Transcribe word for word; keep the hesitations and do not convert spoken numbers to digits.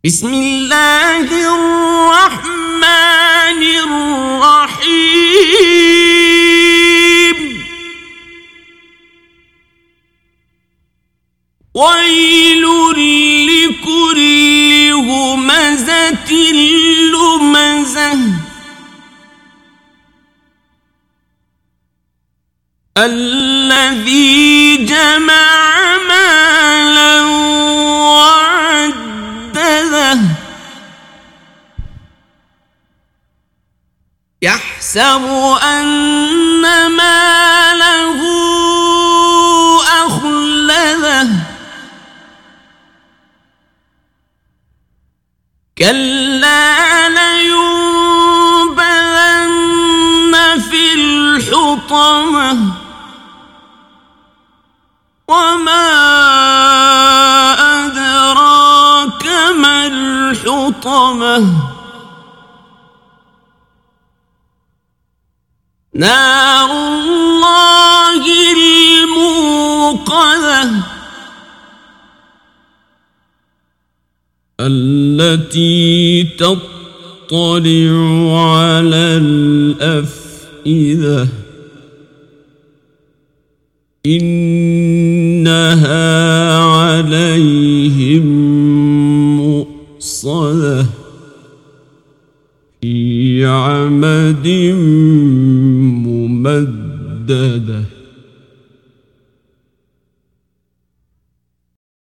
بسم الله الرحمن الرحيم ويل لكل همزة لمزة الذي جمع مالا وعدده يحسب أن ماله أخلده كلا لينبذن في الحطمة وما أدراك ما الحطمة نار الله الموقدة التي تطلع على الأفئدة إنها عليهم مؤصدة في عمد ممددة.